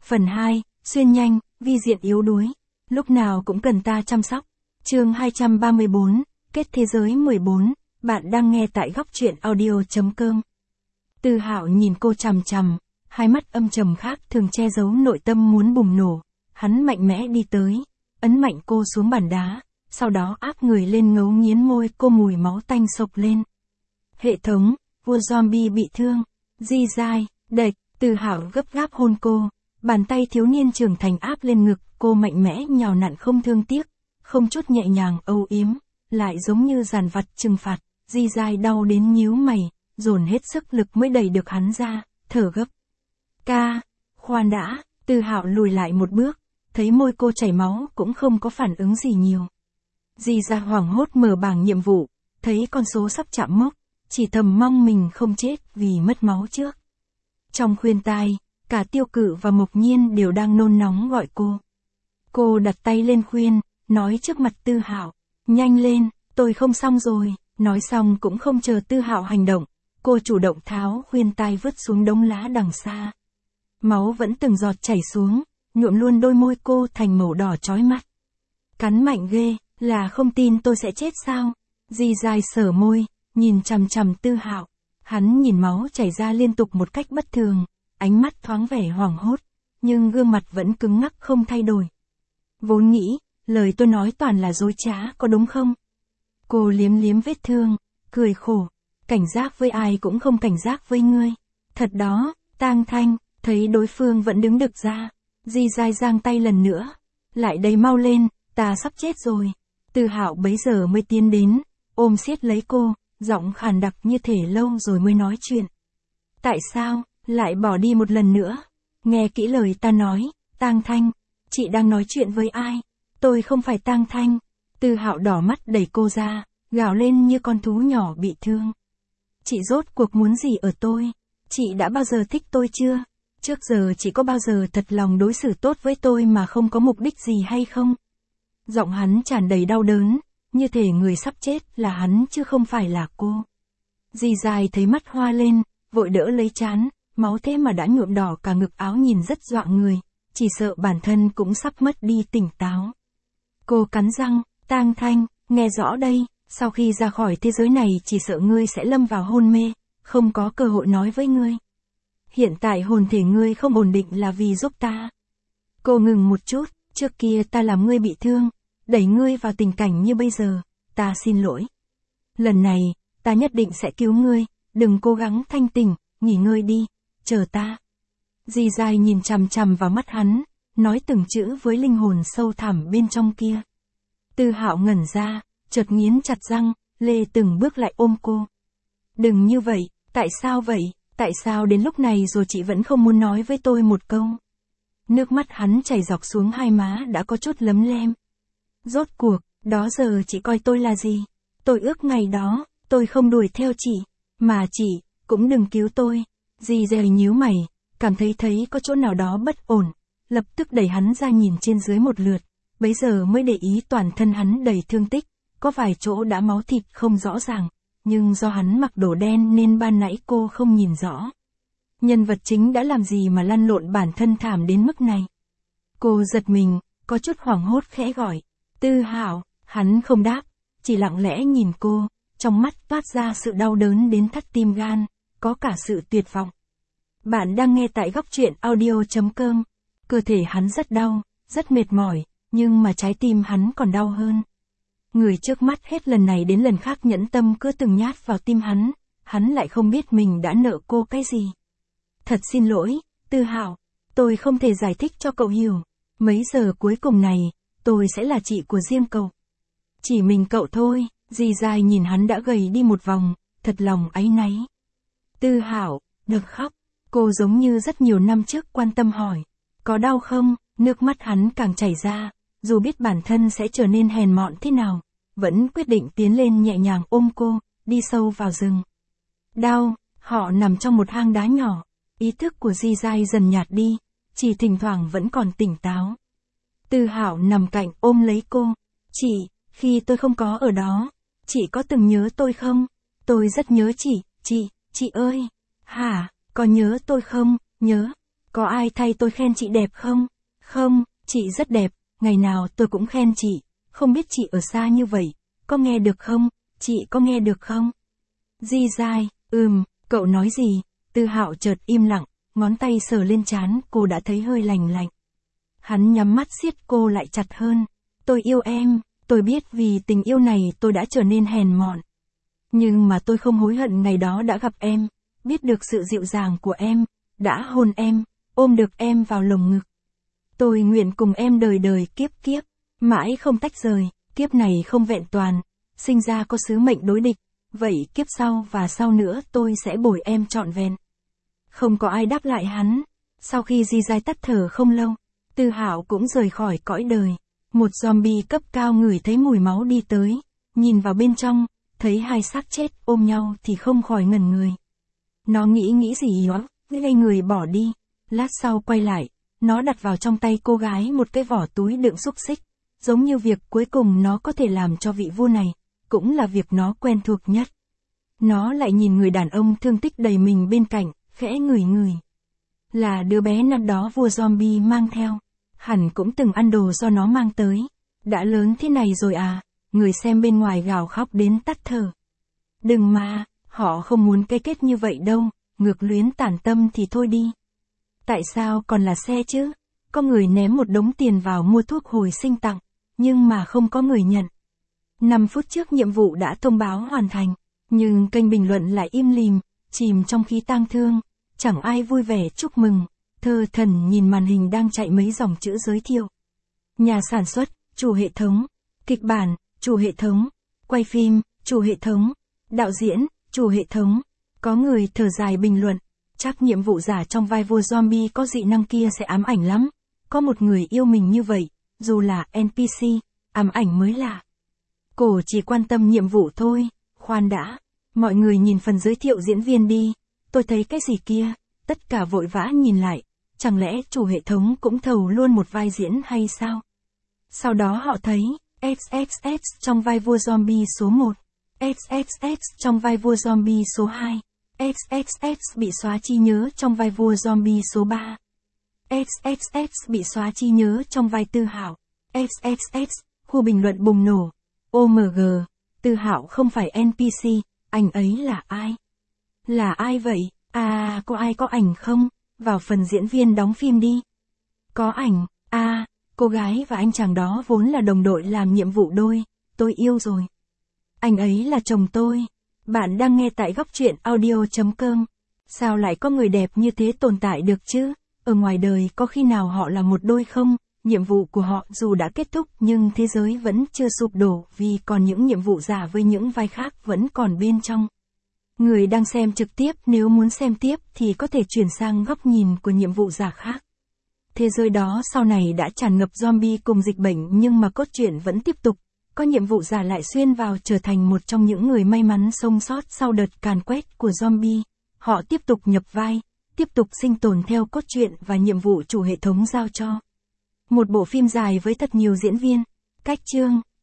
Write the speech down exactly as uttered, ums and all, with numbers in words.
Phần hai, xuyên nhanh, vi diện yếu đuối. Lúc nào cũng cần ta chăm sóc. Chương hai trăm ba mươi bốn, kết thế giới mười bốn, bạn đang nghe tại góc truyện audio.com. Tư Hạo nhìn cô chằm chằm, hai mắt âm trầm khác thường che giấu nội tâm muốn bùng nổ. Hắn mạnh mẽ đi tới, ấn mạnh cô xuống bàn đá, sau đó áp người lên ngấu nghiến môi cô, mùi máu tanh sộc lên. Hệ thống, vua zombie bị thương. Di dai, đệch, Tư Hạo gấp gáp hôn cô, bàn tay thiếu niên trưởng thành áp lên ngực, cô mạnh mẽ nhào nặn không thương tiếc, không chút nhẹ nhàng âu yếm, lại giống như giàn vặt trừng phạt. Di dai đau đến nhíu mày, dồn hết sức lực mới đẩy được hắn ra, thở gấp. Ca, khoan đã, Tư Hạo lùi lại một bước, thấy môi cô chảy máu cũng không có phản ứng gì nhiều. Di dai hoảng hốt mở bảng nhiệm vụ, thấy con số sắp chạm mốc, chỉ thầm mong mình không chết vì mất máu trước. Trong khuyên tai, cả Tiêu Cự và Mộc Nhiên đều đang nôn nóng gọi cô. Cô đặt tay lên khuyên, nói trước mặt Tư Hạo, nhanh lên, tôi không xong rồi. Nói xong cũng không chờ Tư Hạo hành động, cô chủ động tháo khuyên tai vứt xuống đống lá đằng xa. Máu vẫn từng giọt chảy xuống, nhuộm luôn đôi môi cô thành màu đỏ chói mắt. Cắn mạnh ghê, là không tin tôi sẽ chết sao? Di dai sờ môi, nhìn chằm chằm Tư Hạo. Hắn nhìn máu chảy ra liên tục một cách bất thường, ánh mắt thoáng vẻ hoảng hốt, nhưng gương mặt vẫn cứng ngắc không thay đổi. Vốn nghĩ, lời tôi nói toàn là dối trá có đúng không? Cô liếm liếm vết thương, cười khổ, cảnh giác với ai cũng không cảnh giác với ngươi. Thật đó, Tang Thanh, thấy đối phương vẫn đứng đực ra, Di dai giang tay lần nữa, lại đây mau lên, ta sắp chết rồi. Tư Hạo bấy giờ mới tiến đến, ôm siết lấy cô, giọng khàn đặc như thể lâu rồi mới nói chuyện. Tại sao, lại bỏ đi một lần nữa? Nghe kỹ lời ta nói, Tang Thanh, chị đang nói chuyện với ai? Tôi không phải Tang Thanh. Tư Hạo đỏ mắt đẩy cô ra, gào lên như con thú nhỏ bị thương. Chị rốt cuộc muốn gì ở tôi? Chị đã bao giờ thích tôi chưa? Trước giờ chị có bao giờ thật lòng đối xử tốt với tôi mà không có mục đích gì hay không? Giọng hắn tràn đầy đau đớn, như thể người sắp chết là hắn chứ không phải là cô. Di dai thấy mắt hoa lên, vội đỡ lấy trán, máu thế mà đã nhuộm đỏ cả ngực áo nhìn rất dọa người, chỉ sợ bản thân cũng sắp mất đi tỉnh táo. Cô cắn răng, Tang Thanh, nghe rõ đây, sau khi ra khỏi thế giới này chỉ sợ ngươi sẽ lâm vào hôn mê, không có cơ hội nói với ngươi. Hiện tại hồn thể ngươi không ổn định là vì giúp ta. Cô ngừng một chút, trước kia ta làm ngươi bị thương, đẩy ngươi vào tình cảnh như bây giờ, ta xin lỗi. Lần này, ta nhất định sẽ cứu ngươi, đừng cố gắng thanh tỉnh, nghỉ ngơi đi, chờ ta. Di dai nhìn chằm chằm vào mắt hắn, nói từng chữ với linh hồn sâu thẳm bên trong kia. Tư Hạo ngẩn ra, chợt nghiến chặt răng, lê từng bước lại ôm cô. Đừng như vậy, tại sao vậy, tại sao đến lúc này rồi chị vẫn không muốn nói với tôi một câu? Nước mắt hắn chảy dọc xuống hai má đã có chút lấm lem. Rốt cuộc, đó giờ chị coi tôi là gì? Tôi ước ngày đó, tôi không đuổi theo chị, mà chị, cũng đừng cứu tôi. Di dai nhíu mày, cảm thấy thấy có chỗ nào đó bất ổn, lập tức đẩy hắn ra nhìn trên dưới một lượt, bấy giờ mới để ý toàn thân hắn đầy thương tích, có vài chỗ đã máu thịt không rõ ràng, nhưng do hắn mặc đồ đen nên ban nãy cô không nhìn rõ. Nhân vật chính đã làm gì mà lăn lộn bản thân thảm đến mức này? Cô giật mình, có chút hoảng hốt khẽ gọi, Tư Hạo, hắn không đáp, chỉ lặng lẽ nhìn cô, trong mắt toát ra sự đau đớn đến thắt tim gan, có cả sự tuyệt vọng. Bạn đang nghe tại góc truyện audio.com, cơ thể hắn rất đau, rất mệt mỏi, nhưng mà trái tim hắn còn đau hơn. Người trước mắt hết lần này đến lần khác nhẫn tâm cứ từng nhát vào tim hắn, hắn lại không biết mình đã nợ cô cái gì. Thật xin lỗi, Tư Hạo, tôi không thể giải thích cho cậu hiểu, mấy giờ cuối cùng này, tôi sẽ là chị của riêng cậu. Chỉ mình cậu thôi. Di dai nhìn hắn đã gầy đi một vòng, thật lòng áy náy. Tư Hạo, đừng khóc, cô giống như rất nhiều năm trước quan tâm hỏi, có đau không? Nước mắt hắn càng chảy ra, dù biết bản thân sẽ trở nên hèn mọn thế nào, vẫn quyết định tiến lên nhẹ nhàng ôm cô, đi sâu vào rừng. Đau, họ nằm trong một hang đá nhỏ, ý thức của Di dai dần nhạt đi, chỉ thỉnh thoảng vẫn còn tỉnh táo. Tư Hạo nằm cạnh ôm lấy cô, chị, khi tôi không có ở đó, chị có từng nhớ tôi không? Tôi rất nhớ chị, chị, chị ơi. Hả, có nhớ tôi không? Nhớ. Có ai thay tôi khen chị đẹp không? Không, chị rất đẹp, ngày nào tôi cũng khen chị, không biết chị ở xa như vậy, có nghe được không? Chị có nghe được không? Di dai, ừm, cậu nói gì? Tư Hạo chợt im lặng, ngón tay sờ lên trán cô đã thấy hơi lành lạnh. Hắn nhắm mắt siết cô lại chặt hơn. Tôi yêu em, tôi biết vì tình yêu này tôi đã trở nên hèn mọn. Nhưng mà tôi không hối hận ngày đó đã gặp em, biết được sự dịu dàng của em, đã hôn em, ôm được em vào lồng ngực. Tôi nguyện cùng em đời đời kiếp kiếp, mãi không tách rời, kiếp này không vẹn toàn, sinh ra có sứ mệnh đối địch, vậy kiếp sau và sau nữa tôi sẽ bồi em trọn vẹn. Không có ai đáp lại hắn. Sau khi Di Dai tắt thở không lâu, Tư Hạo cũng rời khỏi cõi đời. Một zombie cấp cao ngửi thấy mùi máu đi tới, nhìn vào bên trong, thấy hai xác chết ôm nhau thì không khỏi ngẩn người. Nó nghĩ nghĩ gì đó, ngây người bỏ đi. Lát sau quay lại, nó đặt vào trong tay cô gái một cái vỏ túi đựng xúc xích, giống như việc cuối cùng nó có thể làm cho vị vua này, cũng là việc nó quen thuộc nhất. Nó lại nhìn người đàn ông thương tích đầy mình bên cạnh, khẽ ngửi ngửi. Là đứa bé năm đó vua zombie mang theo, hẳn cũng từng ăn đồ do nó mang tới. Đã lớn thế này rồi à, người xem bên ngoài gào khóc đến tắt thở. Đừng mà, họ không muốn cái kết như vậy đâu, ngược luyến tản tâm thì thôi đi. Tại sao còn là xe chứ? Có người ném một đống tiền vào mua thuốc hồi sinh tặng, nhưng mà không có người nhận. năm phút trước nhiệm vụ đã thông báo hoàn thành, nhưng kênh bình luận lại im lìm, chìm trong khí tang thương, chẳng ai vui vẻ chúc mừng. Thơ thần nhìn màn hình đang chạy mấy dòng chữ giới thiệu. Nhà sản xuất, chủ hệ thống, kịch bản, chủ hệ thống, quay phim, chủ hệ thống, đạo diễn, chủ hệ thống. Có người thở dài bình luận, chắc nhiệm vụ giả trong vai vua zombie có dị năng kia sẽ ám ảnh lắm. Có một người yêu mình như vậy, dù là en pê xê, ám ảnh mới lạ. Cổ chỉ quan tâm nhiệm vụ thôi, khoan đã, mọi người nhìn phần giới thiệu diễn viên đi, tôi thấy cái gì kia, tất cả vội vã nhìn lại, chẳng lẽ chủ hệ thống cũng thầu luôn một vai diễn hay sao? Sau đó họ thấy, ích ích ích trong vai vua zombie số một, ích ích ích trong vai vua zombie số hai, ích ích ích bị xóa trí nhớ trong vai vua zombie số ba, ích ích ích bị xóa trí nhớ trong vai Tư Hạo, ích ích ích, khu bình luận bùng nổ, ô em giê, Tư Hạo không phải en pê xê, anh ấy là ai? Là ai vậy? À, có ai có ảnh không? Vào phần diễn viên đóng phim đi. Có ảnh, à, cô gái và anh chàng đó vốn là đồng đội làm nhiệm vụ đôi, tôi yêu rồi. Anh ấy là chồng tôi. Bạn đang nghe tại góc truyện audio chấm com. Sao lại có người đẹp như thế tồn tại được chứ? Ở ngoài đời có khi nào họ là một đôi không? Nhiệm vụ của họ dù đã kết thúc nhưng thế giới vẫn chưa sụp đổ vì còn những nhiệm vụ giả với những vai khác vẫn còn bên trong. Người đang xem trực tiếp nếu muốn xem tiếp thì có thể chuyển sang góc nhìn của nhiệm vụ giả khác. Thế giới đó sau này đã tràn ngập zombie cùng dịch bệnh nhưng mà cốt truyện vẫn tiếp tục. Có nhiệm vụ giả lại xuyên vào trở thành một trong những người may mắn sống sót sau đợt càn quét của zombie. Họ tiếp tục nhập vai, tiếp tục sinh tồn theo cốt truyện và nhiệm vụ chủ hệ thống giao cho. Một bộ phim dài với thật nhiều diễn viên, cách chương.